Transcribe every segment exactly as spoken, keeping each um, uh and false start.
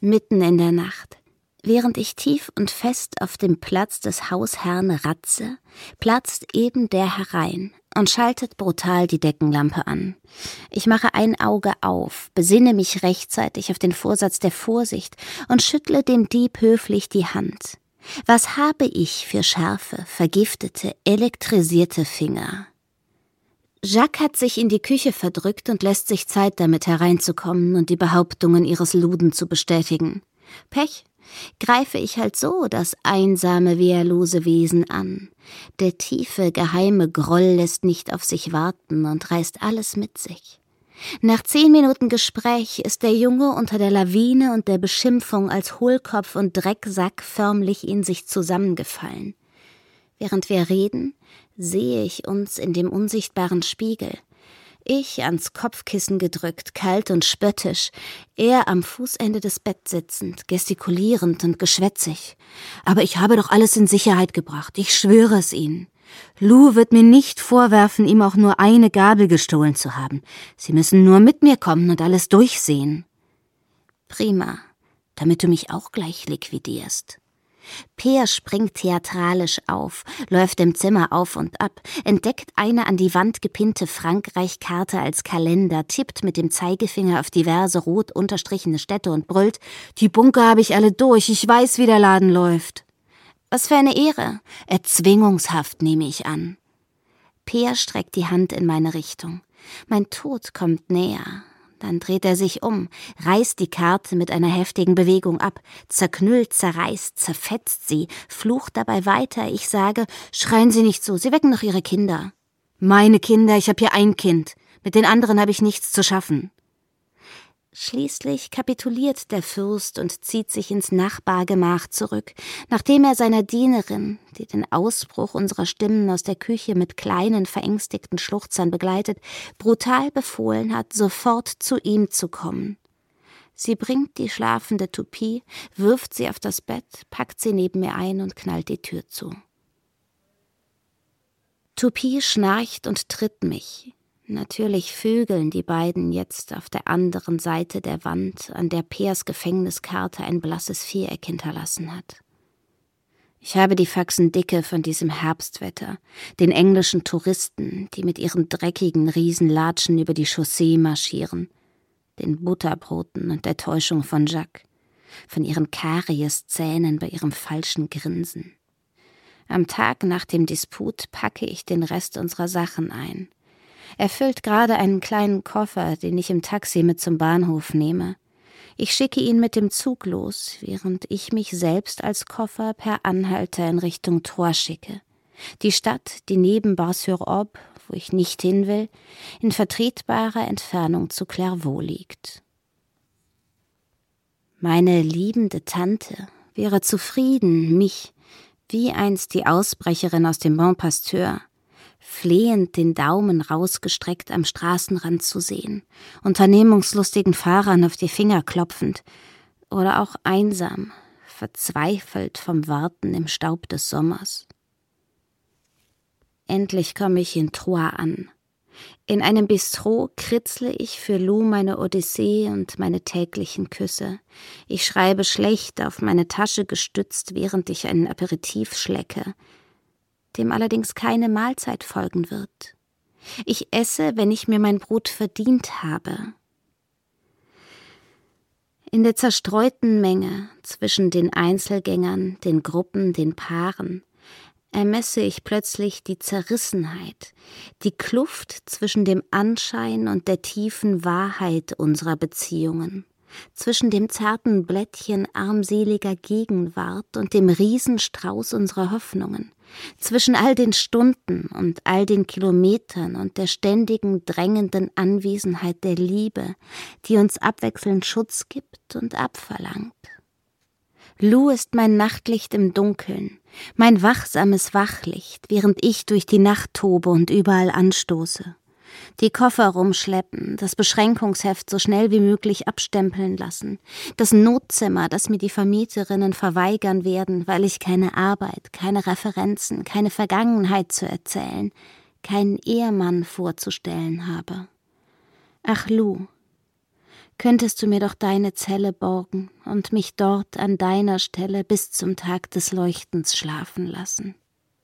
Mitten in der Nacht, während ich tief und fest auf dem Platz des Hausherrn ratze, platzt eben der herein und schaltet brutal die Deckenlampe an. Ich mache ein Auge auf, besinne mich rechtzeitig auf den Vorsatz der Vorsicht und schüttle dem Dieb höflich die Hand. Was habe ich für scharfe, vergiftete, elektrisierte Finger? Jacques hat sich in die Küche verdrückt und lässt sich Zeit, damit hereinzukommen und die Behauptungen ihres Luden zu bestätigen. Pech, greife ich halt so das einsame, wehrlose Wesen an. Der tiefe, geheime Groll lässt nicht auf sich warten und reißt alles mit sich. Nach zehn Minuten Gespräch ist der Junge unter der Lawine und der Beschimpfung als Hohlkopf und Drecksack förmlich in sich zusammengefallen. Während wir reden, sehe ich uns in dem unsichtbaren Spiegel. Ich ans Kopfkissen gedrückt, kalt und spöttisch, er am Fußende des Betts sitzend, gestikulierend und geschwätzig. Aber ich habe doch alles in Sicherheit gebracht, ich schwöre es Ihnen. Lou wird mir nicht vorwerfen, ihm auch nur eine Gabel gestohlen zu haben. Sie müssen nur mit mir kommen und alles durchsehen. Prima, damit du mich auch gleich liquidierst. Peer springt theatralisch auf, läuft im Zimmer auf und ab, entdeckt eine an die Wand gepinnte Frankreich-Karte als Kalender, tippt mit dem Zeigefinger auf diverse rot unterstrichene Städte und brüllt: »Die Bunker habe ich alle durch, ich weiß, wie der Laden läuft.« »Was für eine Ehre! Erzwingungshaft, nehme ich an.« Peer streckt die Hand in meine Richtung. Mein Tod kommt näher. Dann dreht er sich um, reißt die Karte mit einer heftigen Bewegung ab, zerknüllt, zerreißt, zerfetzt sie, flucht dabei weiter. Ich sage: »Schreien Sie nicht so, Sie wecken noch Ihre Kinder.« »Meine Kinder, ich habe hier ein Kind. Mit den anderen habe ich nichts zu schaffen.« Schließlich kapituliert der Fürst und zieht sich ins Nachbargemach zurück, nachdem er seiner Dienerin, die den Ausbruch unserer Stimmen aus der Küche mit kleinen, verängstigten Schluchzern begleitet, brutal befohlen hat, sofort zu ihm zu kommen. Sie bringt die schlafende Toupie, wirft sie auf das Bett, packt sie neben mir ein und knallt die Tür zu. Toupie schnarcht und tritt mich. Natürlich vögeln die beiden jetzt auf der anderen Seite der Wand, an der Peers Gefängniskarte ein blasses Viereck hinterlassen hat. Ich habe die Faxen dicke von diesem Herbstwetter, den englischen Touristen, die mit ihren dreckigen Riesenlatschen über die Chaussee marschieren, den Butterbroten und der Täuschung von Jacques, von ihren Karieszähnen bei ihrem falschen Grinsen. Am Tag nach dem Disput packe ich den Rest unserer Sachen ein. Er füllt gerade einen kleinen Koffer, den ich im Taxi mit zum Bahnhof nehme. Ich schicke ihn mit dem Zug los, während ich mich selbst als Koffer per Anhalter in Richtung Troyes schicke. Die Stadt, die neben Bar-sur-Aube, wo ich nicht hin will, in vertretbarer Entfernung zu Clairvaux liegt. Meine liebende Tante wäre zufrieden, mich, wie einst die Ausbrecherin aus dem Bon Pasteur, flehend den Daumen rausgestreckt am Straßenrand zu sehen, unternehmungslustigen Fahrern auf die Finger klopfend oder auch einsam, verzweifelt vom Warten im Staub des Sommers. Endlich komme ich in Troyes an. In einem Bistro kritzle ich für Lou meine Odyssee und meine täglichen Küsse. Ich schreibe schlecht auf meine Tasche gestützt, während ich einen Aperitif schlecke, dem allerdings keine Mahlzeit folgen wird. Ich esse, wenn ich mir mein Brot verdient habe. In der zerstreuten Menge zwischen den Einzelgängern, den Gruppen, den Paaren ermesse ich plötzlich die Zerrissenheit, die Kluft zwischen dem Anschein und der tiefen Wahrheit unserer Beziehungen, zwischen dem zarten Blättchen armseliger Gegenwart und dem Riesenstrauß unserer Hoffnungen, zwischen all den Stunden und all den Kilometern und der ständigen, drängenden Anwesenheit der Liebe, die uns abwechselnd Schutz gibt und abverlangt. Lou ist mein Nachtlicht im Dunkeln, mein wachsames Wachlicht, während ich durch die Nacht tobe und überall anstoße. Die Koffer rumschleppen, das Beschränkungsheft so schnell wie möglich abstempeln lassen, das Notzimmer, das mir die Vermieterinnen verweigern werden, weil ich keine Arbeit, keine Referenzen, keine Vergangenheit zu erzählen, keinen Ehemann vorzustellen habe. Ach Lou, könntest du mir doch deine Zelle borgen und mich dort an deiner Stelle bis zum Tag des Leuchtens schlafen lassen.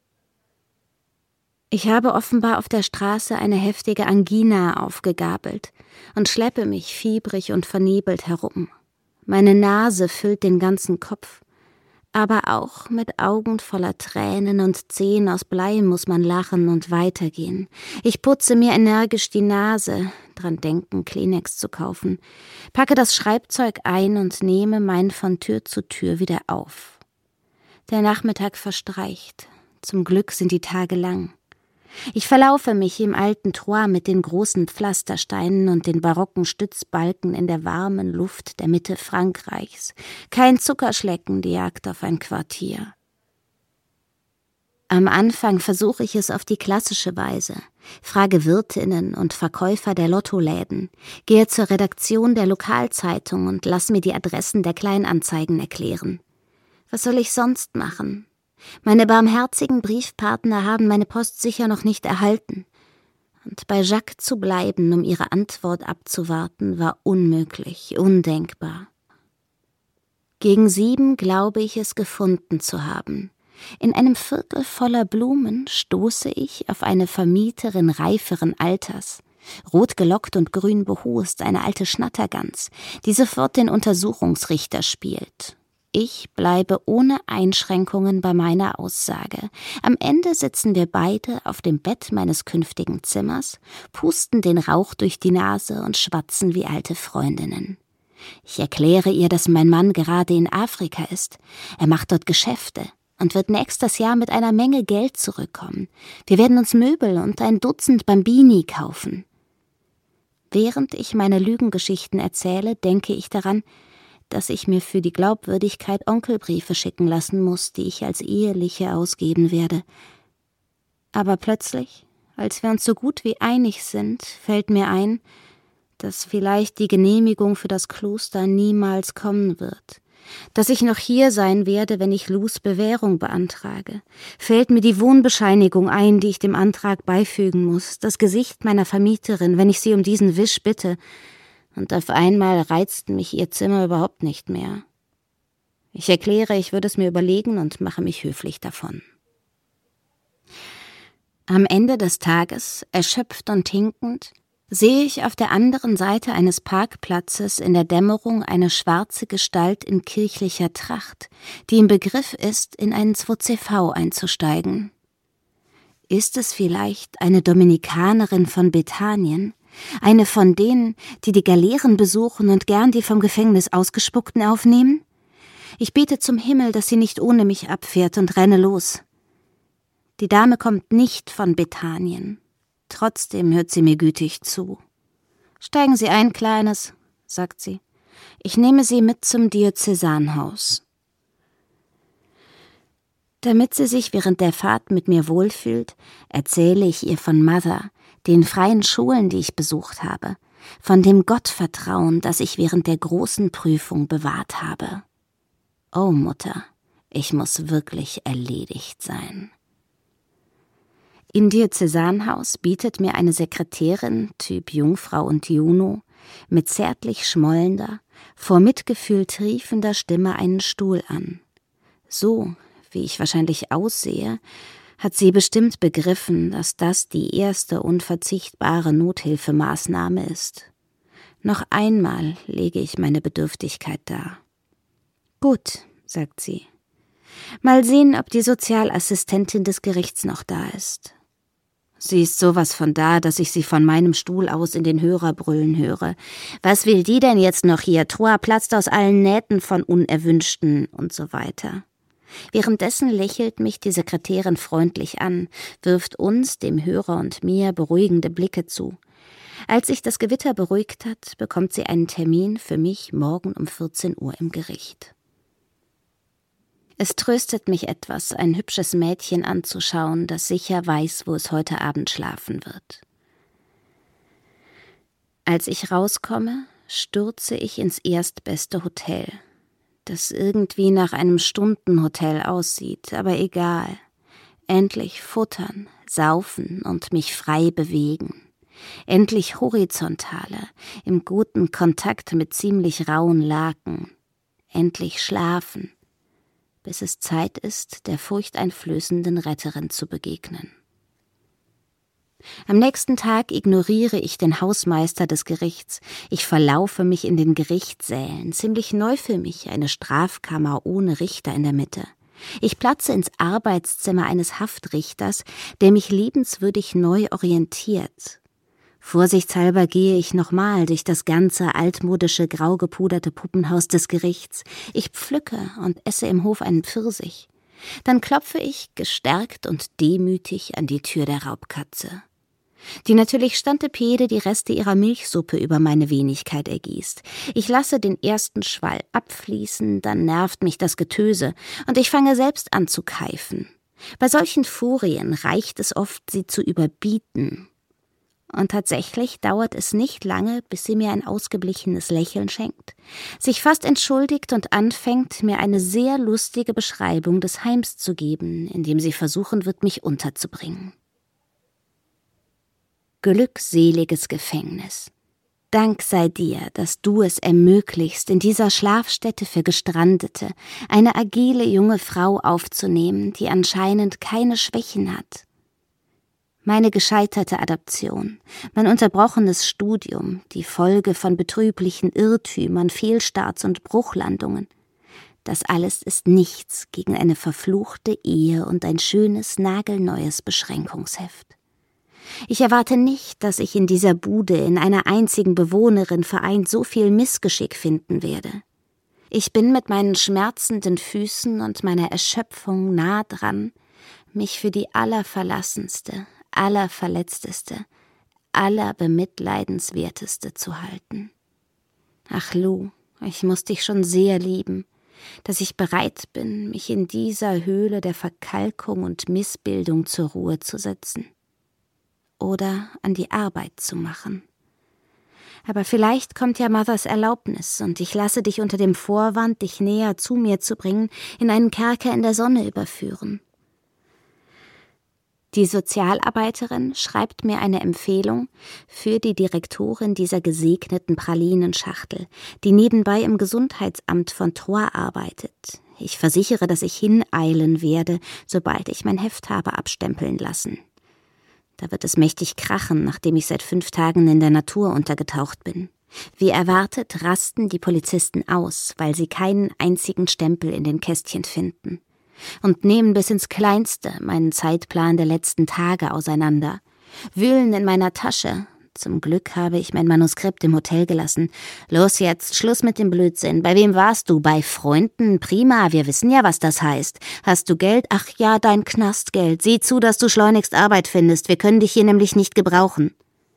Ich habe offenbar auf der Straße eine heftige Angina aufgegabelt und schleppe mich fiebrig und vernebelt herum. Meine Nase füllt den ganzen Kopf, aber auch mit Augen voller Tränen und Zähnen aus Blei muss man lachen und weitergehen. Ich putze mir energisch die Nase, dran denken, Kleenex zu kaufen, packe das Schreibzeug ein und nehme mein von Tür zu Tür wieder auf. Der Nachmittag verstreicht. Zum Glück sind die Tage lang. Ich verlaufe mich im alten Trois mit den großen Pflastersteinen und den barocken Stützbalken in der warmen Luft der Mitte Frankreichs. Kein Zuckerschlecken, die Jagd auf ein Quartier. Am Anfang versuche ich es auf die klassische Weise, frage Wirtinnen und Verkäufer der Lottoläden, gehe zur Redaktion der Lokalzeitung und lass mir die Adressen der Kleinanzeigen erklären. Was soll ich sonst machen? Meine barmherzigen Briefpartner haben meine Post sicher noch nicht erhalten. Und bei Jacques zu bleiben, um ihre Antwort abzuwarten, war unmöglich, undenkbar. Gegen sieben glaube ich es gefunden zu haben. In einem Viertel voller Blumen stoße ich auf eine Vermieterin reiferen Alters. Rot gelockt und grün behost, eine alte Schnattergans, die sofort den Untersuchungsrichter spielt. Ich bleibe ohne Einschränkungen bei meiner Aussage. Am Ende sitzen wir beide auf dem Bett meines künftigen Zimmers, pusten den Rauch durch die Nase und schwatzen wie alte Freundinnen. Ich erkläre ihr, dass mein Mann gerade in Afrika ist. Er macht dort Geschäfte und wird nächstes Jahr mit einer Menge Geld zurückkommen. Wir werden uns Möbel und ein Dutzend Bambini kaufen. Während ich meine Lügengeschichten erzähle, denke ich daran, dass ich mir für die Glaubwürdigkeit Onkelbriefe schicken lassen muss, die ich als eheliche ausgeben werde. Aber plötzlich, als wir uns so gut wie einig sind, fällt mir ein, dass vielleicht die Genehmigung für das Kloster niemals kommen wird, dass ich noch hier sein werde, wenn ich Lus Bewährung beantrage. Fällt mir die Wohnbescheinigung ein, die ich dem Antrag beifügen muss, das Gesicht meiner Vermieterin, wenn ich sie um diesen Wisch bitte, und auf einmal reizt mich ihr Zimmer überhaupt nicht mehr. Ich erkläre, ich würde es mir überlegen und mache mich höflich davon. Am Ende des Tages, erschöpft und hinkend, sehe ich auf der anderen Seite eines Parkplatzes in der Dämmerung eine schwarze Gestalt in kirchlicher Tracht, die im Begriff ist, in einen zwei C V einzusteigen. Ist es vielleicht eine Dominikanerin von Bethanien? Eine von denen, die die Galeeren besuchen und gern die vom Gefängnis Ausgespuckten aufnehmen? Ich bete zum Himmel, dass sie nicht ohne mich abfährt und renne los. Die Dame kommt nicht von Bethanien. Trotzdem hört sie mir gütig zu. »Steigen Sie ein, Kleines«, sagt sie. »Ich nehme Sie mit zum Diözesanhaus.« Damit sie sich während der Fahrt mit mir wohlfühlt, erzähle ich ihr von Mother, den freien Schulen, die ich besucht habe, von dem Gottvertrauen, das ich während der großen Prüfung bewahrt habe. Oh Mutter, ich muss wirklich erledigt sein. Im Diözesanhaus bietet mir eine Sekretärin, Typ Jungfrau und Juno, mit zärtlich schmollender, vor Mitgefühl triefender Stimme einen Stuhl an. So, wie ich wahrscheinlich aussehe, hat sie bestimmt begriffen, dass das die erste unverzichtbare Nothilfemaßnahme ist. Noch einmal lege ich meine Bedürftigkeit dar. »Gut«, sagt sie. »Mal sehen, ob die Sozialassistentin des Gerichts noch da ist.« Sie ist sowas von da, dass ich sie von meinem Stuhl aus in den Hörer brüllen höre. »Was will die denn jetzt noch hier? Trois platzt aus allen Nähten von Unerwünschten« und so weiter. Währenddessen lächelt mich die Sekretärin freundlich an, wirft uns, dem Hörer und mir, beruhigende Blicke zu. Als sich das Gewitter beruhigt hat, bekommt sie einen Termin für mich morgen um vierzehn Uhr im Gericht. Es tröstet mich etwas, ein hübsches Mädchen anzuschauen, das sicher weiß, wo es heute Abend schlafen wird. Als ich rauskomme, stürze ich ins erstbeste Hotel, das irgendwie nach einem Stundenhotel aussieht, aber egal. Endlich futtern, saufen und mich frei bewegen. Endlich horizontale, im guten Kontakt mit ziemlich rauen Laken. Endlich schlafen, bis es Zeit ist, der furchteinflößenden Retterin zu begegnen. Am nächsten Tag ignoriere ich den Hausmeister des Gerichts. Ich verlaufe mich in den Gerichtssälen, ziemlich neu für mich, eine Strafkammer ohne Richter in der Mitte. Ich platze ins Arbeitszimmer eines Haftrichters, der mich liebenswürdig neu orientiert. Vorsichtshalber gehe ich nochmal durch das ganze altmodische, grau gepuderte Puppenhaus des Gerichts. Ich pflücke und esse im Hof einen Pfirsich. Dann klopfe ich, gestärkt und demütig, an die Tür der Raubkatze, die natürlich stantepede die Reste ihrer Milchsuppe über meine Wenigkeit ergießt. Ich lasse den ersten Schwall abfließen, dann nervt mich das Getöse und ich fange selbst an zu keifen. Bei solchen Furien reicht es oft, sie zu überbieten. Und tatsächlich dauert es nicht lange, bis sie mir ein ausgeblichenes Lächeln schenkt, sich fast entschuldigt und anfängt, mir eine sehr lustige Beschreibung des Heims zu geben, in dem sie versuchen wird, mich unterzubringen. Glückseliges Gefängnis. Dank sei dir, dass du es ermöglichst, in dieser Schlafstätte für Gestrandete eine agile junge Frau aufzunehmen, die anscheinend keine Schwächen hat. Meine gescheiterte Adaption, mein unterbrochenes Studium, die Folge von betrüblichen Irrtümern, Fehlstarts und Bruchlandungen. Das alles ist nichts gegen eine verfluchte Ehe und ein schönes, nagelneues Beschränkungsheft. Ich erwarte nicht, dass ich in dieser Bude in einer einzigen Bewohnerin vereint so viel Missgeschick finden werde. Ich bin mit meinen schmerzenden Füßen und meiner Erschöpfung nah dran, mich für die allerverlassenste, allerverletzteste, allerbemitleidenswerteste zu halten. Ach Lou, ich muss dich schon sehr lieben, dass ich bereit bin, mich in dieser Höhle der Verkalkung und Missbildung zur Ruhe zu setzen. Oder an die Arbeit zu machen. Aber vielleicht kommt ja Mothers Erlaubnis und ich lasse dich unter dem Vorwand, dich näher zu mir zu bringen, in einen Kerker in der Sonne überführen. Die Sozialarbeiterin schreibt mir eine Empfehlung für die Direktorin dieser gesegneten Pralinenschachtel, die nebenbei im Gesundheitsamt von Troyes arbeitet. Ich versichere, dass ich hineilen werde, sobald ich mein Heft habe abstempeln lassen. Da wird es mächtig krachen, nachdem ich seit fünf Tagen in der Natur untergetaucht bin. Wie erwartet rasten die Polizisten aus, weil sie keinen einzigen Stempel in den Kästchen finden. Und nehmen bis ins Kleinste meinen Zeitplan der letzten Tage auseinander, wühlen in meiner Tasche. Zum Glück habe ich mein Manuskript im Hotel gelassen. Los jetzt, Schluss mit dem Blödsinn. Bei wem warst du? Bei Freunden? Prima, wir wissen ja, was das heißt. Hast du Geld? Ach ja, dein Knastgeld. Sieh zu, dass du schleunigst Arbeit findest. Wir können dich hier nämlich nicht gebrauchen.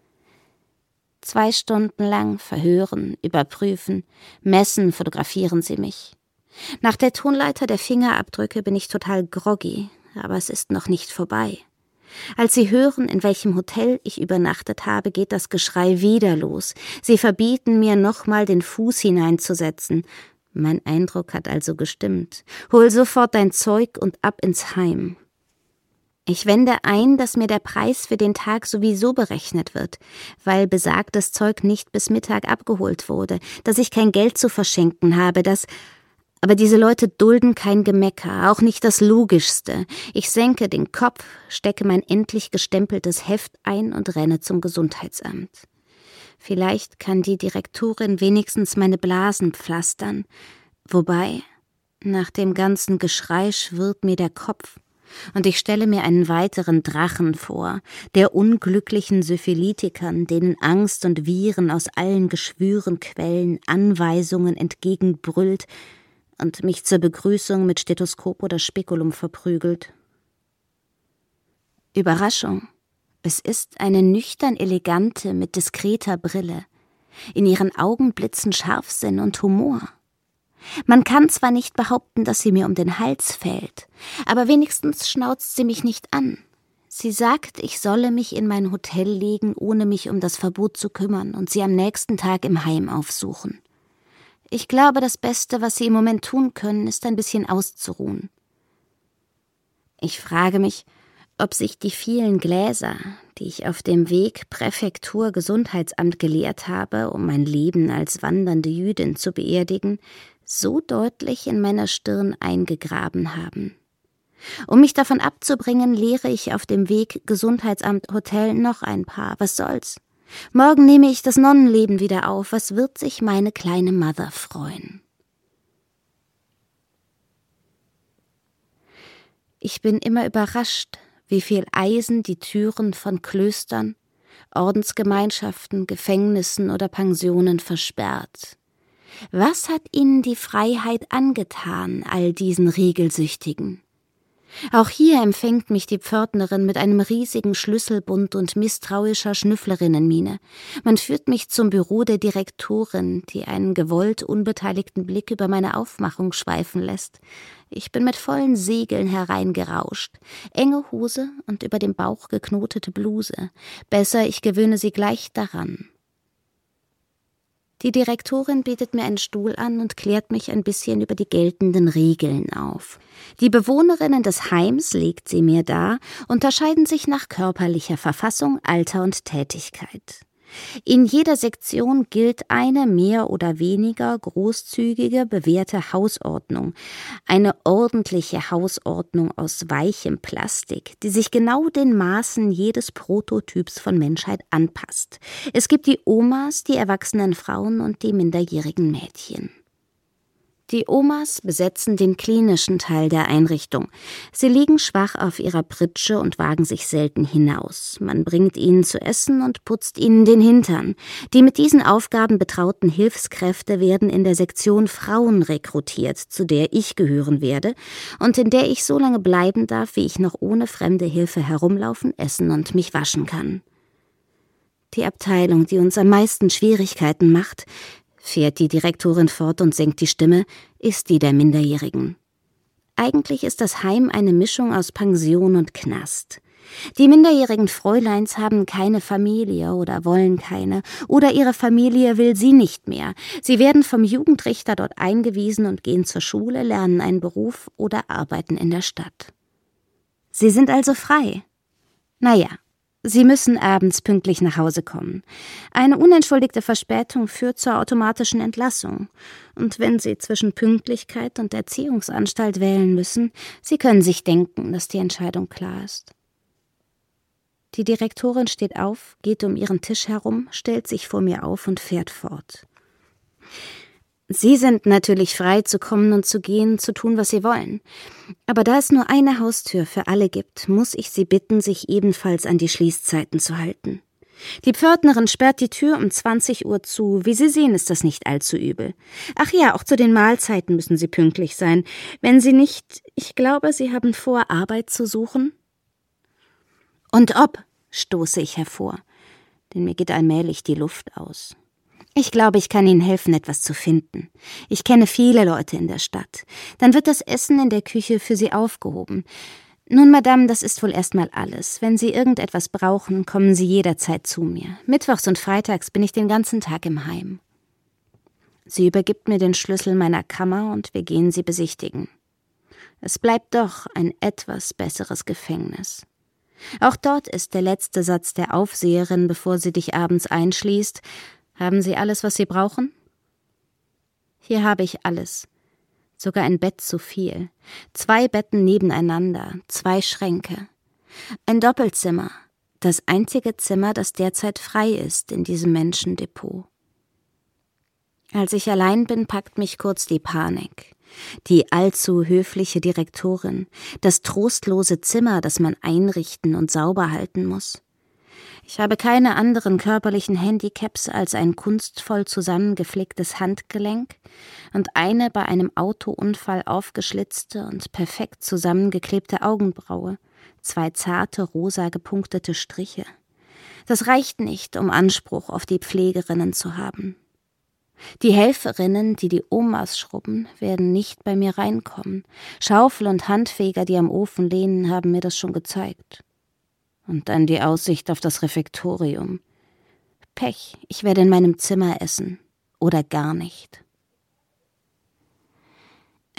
Zwei Stunden lang verhören, überprüfen, messen, fotografieren sie mich. Nach der Tonleiter der Fingerabdrücke bin ich total groggy, aber es ist noch nicht vorbei. Als sie hören, in welchem Hotel ich übernachtet habe, geht das Geschrei wieder los. Sie verbieten mir, nochmal den Fuß hineinzusetzen. Mein Eindruck hat also gestimmt. Hol sofort dein Zeug und ab ins Heim. Ich wende ein, dass mir der Preis für den Tag sowieso berechnet wird, weil besagtes Zeug nicht bis Mittag abgeholt wurde, dass ich kein Geld zu verschenken habe, dass... Aber diese Leute dulden kein Gemecker, auch nicht das Logischste. Ich senke den Kopf, stecke mein endlich gestempeltes Heft ein und renne zum Gesundheitsamt. Vielleicht kann die Direktorin wenigstens meine Blasen pflastern. Wobei, nach dem ganzen Geschrei schwirrt mir der Kopf und ich stelle mir einen weiteren Drachen vor, der unglücklichen Syphilitikern, denen Angst und Viren aus allen Geschwüren quellen, Anweisungen entgegenbrüllt, und mich zur Begrüßung mit Stethoskop oder Spekulum verprügelt. Überraschung. Es ist eine nüchtern elegante mit diskreter Brille. In ihren Augen blitzen Scharfsinn und Humor. Man kann zwar nicht behaupten, dass sie mir um den Hals fällt, aber wenigstens schnauzt sie mich nicht an. Sie sagt, ich solle mich in mein Hotel legen, ohne mich um das Verbot zu kümmern und sie am nächsten Tag im Heim aufsuchen. Ich glaube, das Beste, was sie im Moment tun können, ist ein bisschen auszuruhen. Ich frage mich, ob sich die vielen Gläser, die ich auf dem Weg Präfektur Gesundheitsamt geleert habe, um mein Leben als wandernde Jüdin zu beerdigen, so deutlich in meiner Stirn eingegraben haben. Um mich davon abzubringen, leere ich auf dem Weg Gesundheitsamt Hotel noch ein paar. Was soll's? Morgen nehme ich das Nonnenleben wieder auf. Was wird sich meine kleine Mother freuen? Ich bin immer überrascht, wie viel Eisen die Türen von Klöstern, Ordensgemeinschaften, Gefängnissen oder Pensionen versperrt. Was hat ihnen die Freiheit angetan, all diesen Regelsüchtigen? Auch hier empfängt mich die Pförtnerin mit einem riesigen Schlüsselbund und misstrauischer Schnüfflerinnenmiene. Man führt mich zum Büro der Direktorin, die einen gewollt unbeteiligten Blick über meine Aufmachung schweifen lässt. Ich bin mit vollen Segeln hereingerauscht. Enge Hose und über dem Bauch geknotete Bluse. Besser, ich gewöhne sie gleich daran. Die Direktorin bietet mir einen Stuhl an und klärt mich ein bisschen über die geltenden Regeln auf. Die Bewohnerinnen des Heims, legt sie mir dar, unterscheiden sich nach körperlicher Verfassung, Alter und Tätigkeit. In jeder Sektion gilt eine mehr oder weniger großzügige, bewährte Hausordnung. Eine ordentliche Hausordnung aus weichem Plastik, die sich genau den Maßen jedes Prototyps von Menschheit anpasst. Es gibt die Omas, die erwachsenen Frauen und die minderjährigen Mädchen. Die Omas besetzen den klinischen Teil der Einrichtung. Sie liegen schwach auf ihrer Pritsche und wagen sich selten hinaus. Man bringt ihnen zu essen und putzt ihnen den Hintern. Die mit diesen Aufgaben betrauten Hilfskräfte werden in der Sektion Frauen rekrutiert, zu der ich gehören werde und in der ich so lange bleiben darf, wie ich noch ohne fremde Hilfe herumlaufen, essen und mich waschen kann. Die Abteilung, die uns am meisten Schwierigkeiten macht, fährt die Direktorin fort und senkt die Stimme, ist die der Minderjährigen. Eigentlich ist das Heim eine Mischung aus Pension und Knast. Die minderjährigen Fräuleins haben keine Familie oder wollen keine, oder ihre Familie will sie nicht mehr. Sie werden vom Jugendrichter dort eingewiesen und gehen zur Schule, lernen einen Beruf oder arbeiten in der Stadt. Sie sind also frei. Naja. Sie müssen abends pünktlich nach Hause kommen. Eine unentschuldigte Verspätung führt zur automatischen Entlassung. Und wenn Sie zwischen Pünktlichkeit und Erziehungsanstalt wählen müssen, Sie können sich denken, dass die Entscheidung klar ist. Die Direktorin steht auf, geht um ihren Tisch herum, stellt sich vor mir auf und fährt fort. Sie sind natürlich frei zu kommen und zu gehen, zu tun, was Sie wollen. Aber da es nur eine Haustür für alle gibt, muss ich Sie bitten, sich ebenfalls an die Schließzeiten zu halten. Die Pförtnerin sperrt die Tür um zwanzig Uhr zu. Wie Sie sehen, ist das nicht allzu übel. Ach ja, auch zu den Mahlzeiten müssen Sie pünktlich sein. Wenn Sie nicht, ich glaube, Sie haben vor, Arbeit zu suchen? Und ob, stoße ich hervor, denn mir geht allmählich die Luft aus. Ich glaube, ich kann Ihnen helfen, etwas zu finden. Ich kenne viele Leute in der Stadt. Dann wird das Essen in der Küche für Sie aufgehoben. Nun, Madame, das ist wohl erstmal alles. Wenn Sie irgendetwas brauchen, kommen Sie jederzeit zu mir. Mittwochs und freitags bin ich den ganzen Tag im Heim. Sie übergibt mir den Schlüssel meiner Kammer und wir gehen sie besichtigen. Es bleibt doch ein etwas besseres Gefängnis. Auch dort ist der letzte Satz der Aufseherin, bevor sie dich abends einschließt: Haben Sie alles, was Sie brauchen? Hier habe ich alles. Sogar ein Bett zu viel. Zwei Betten nebeneinander, zwei Schränke. Ein Doppelzimmer. Das einzige Zimmer, das derzeit frei ist in diesem Menschendepot. Als ich allein bin, packt mich kurz die Panik. Die allzu höfliche Direktorin, das trostlose Zimmer, das man einrichten und sauber halten muss. Ich habe keine anderen körperlichen Handicaps als ein kunstvoll zusammengeflicktes Handgelenk und eine bei einem Autounfall aufgeschlitzte und perfekt zusammengeklebte Augenbraue, zwei zarte, rosa gepunktete Striche. Das reicht nicht, um Anspruch auf die Pflegerinnen zu haben. Die Helferinnen, die die Omas schrubben, werden nicht bei mir reinkommen. Schaufel und Handfeger, die am Ofen lehnen, haben mir das schon gezeigt. Und dann die Aussicht auf das Refektorium. Pech, ich werde in meinem Zimmer essen. Oder gar nicht.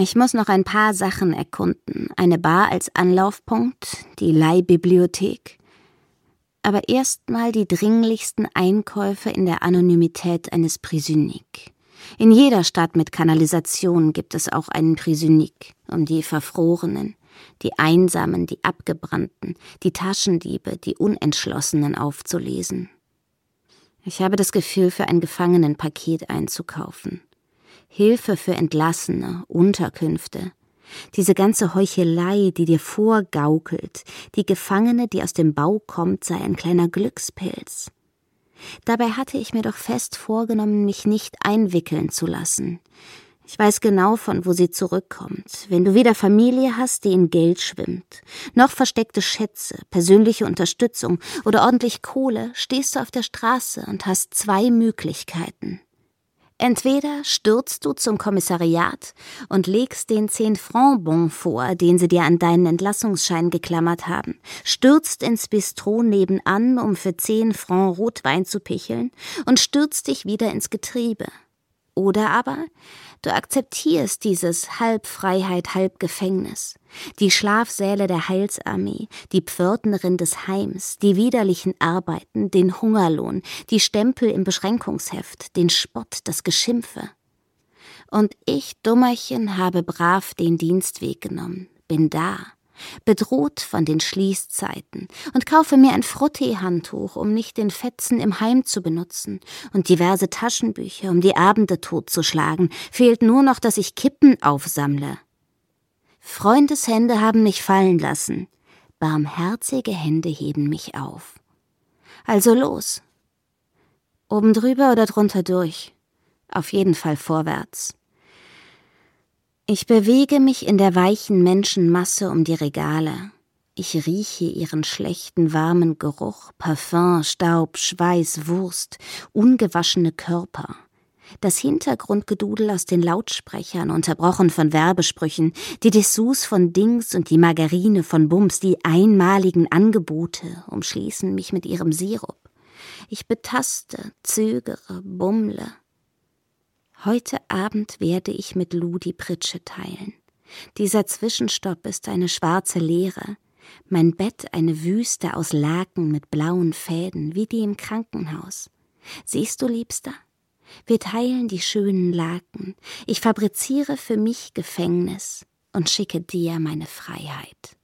Ich muss noch ein paar Sachen erkunden. Eine Bar als Anlaufpunkt, die Leihbibliothek. Aber erstmal die dringlichsten Einkäufe in der Anonymität eines Prisoniques. In jeder Stadt mit Kanalisation gibt es auch einen Prisonique, um die Verfrorenen, die Einsamen, die Abgebrannten, die Taschendiebe, die Unentschlossenen aufzulesen. Ich habe das Gefühl, für ein Gefangenenpaket einzukaufen. Hilfe für Entlassene, Unterkünfte. Diese ganze Heuchelei, die dir vorgaukelt, die Gefangene, die aus dem Bau kommt, sei ein kleiner Glückspilz. Dabei hatte ich mir doch fest vorgenommen, mich nicht einwickeln zu lassen. Ich weiß genau, von wo sie zurückkommt. Wenn du weder Familie hast, die in Geld schwimmt, noch versteckte Schätze, persönliche Unterstützung oder ordentlich Kohle, stehst du auf der Straße und hast zwei Möglichkeiten. Entweder stürzt du zum Kommissariat und legst den zehn-Franc-Bon vor, den sie dir an deinen Entlassungsschein geklammert haben, stürzt ins Bistro nebenan, um für zehn Franc Rotwein zu picheln und stürzt dich wieder ins Getriebe. Oder aber du akzeptierst dieses halb Freiheit, halb Gefängnis, die Schlafsäle der Heilsarmee, die Pförtnerin des Heims, die widerlichen Arbeiten, den Hungerlohn, die Stempel im Beschränkungsheft, den Spott, das Geschimpfe. Und ich, Dummerchen, habe brav den Dienstweg genommen, bin da, bedroht von den Schließzeiten und kaufe mir ein Frottee-Handtuch, um nicht den Fetzen im Heim zu benutzen, und diverse Taschenbücher, um die Abende totzuschlagen. Fehlt nur noch, dass ich Kippen aufsammle. Freundeshände haben mich fallen lassen, barmherzige Hände heben mich auf. Also los. Oben drüber oder drunter durch. Auf jeden Fall vorwärts. Ich bewege mich in der weichen Menschenmasse um die Regale. Ich rieche ihren schlechten, warmen Geruch, Parfum, Staub, Schweiß, Wurst, ungewaschene Körper. Das Hintergrundgedudel aus den Lautsprechern, unterbrochen von Werbesprüchen, die Dessous von Dings und die Margarine von Bums, die einmaligen Angebote umschließen mich mit ihrem Sirup. Ich betaste, zögere, bummle. Heute Abend werde ich mit Lou die Pritsche teilen. Dieser Zwischenstopp ist eine schwarze Leere, mein Bett eine Wüste aus Laken mit blauen Fäden, wie die im Krankenhaus. Siehst du, Liebster? Wir teilen die schönen Laken. Ich fabriziere für mich Gefängnis und schicke dir meine Freiheit.